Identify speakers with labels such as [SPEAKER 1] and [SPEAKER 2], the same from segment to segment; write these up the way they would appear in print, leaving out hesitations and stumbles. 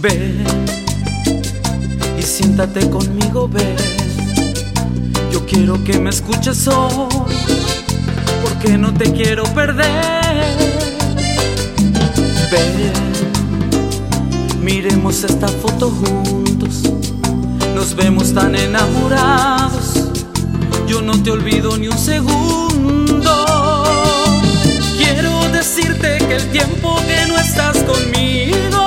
[SPEAKER 1] Ven y siéntate conmigo, ven. Yo quiero que me escuches hoy, porque no te quiero perder. Ven, miremos esta foto juntos. Nos vemos tan enamorados, yo no te olvido ni un segundo. Quiero decirte que el tiempo que no estás conmigo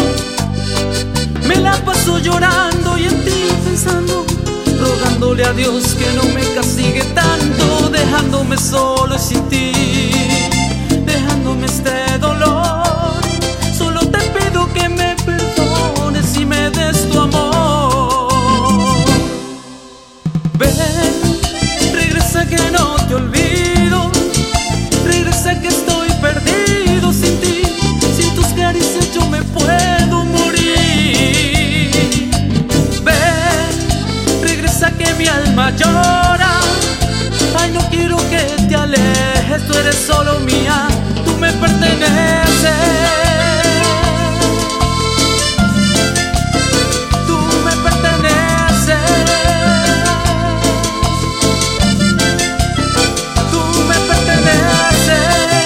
[SPEAKER 1] me la paso llorando y en ti pensando, rogándole a Dios que no me castigue tanto, dejándome solo y sin ti, dejándome este dolor. Solo te pido que me perdones y me des tu amor. Ven, regresa que no te olvido, regresa que estoy perdido sin ti. Sin tus caricias yo me puedo morir. Ven, regresa que mi alma llora. Ay, no quiero que te alejes, tú eres solo mía, tú me perteneces. Tú me perteneces. Tú me perteneces.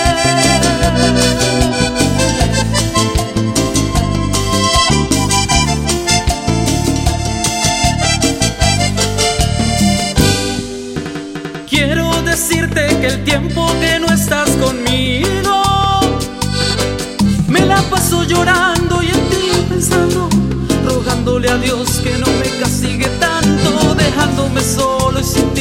[SPEAKER 1] Quiero decirte que el tiempo que no estás conmigo me la paso llorando y en ti pensando, rogándole a Dios que no me castigue tanto, dejándome solo y sin